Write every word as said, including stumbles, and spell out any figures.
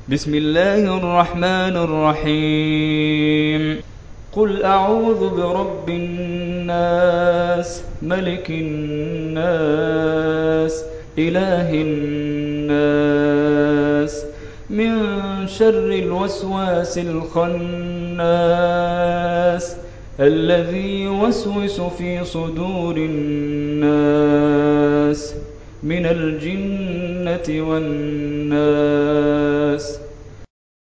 بسم الله الرحمن الرحيم قل أعوذ برب الناس ملك الناس إله الناس من شر الوسواس الخناس الذي يوسوس في صدور الناس من الجنة والناس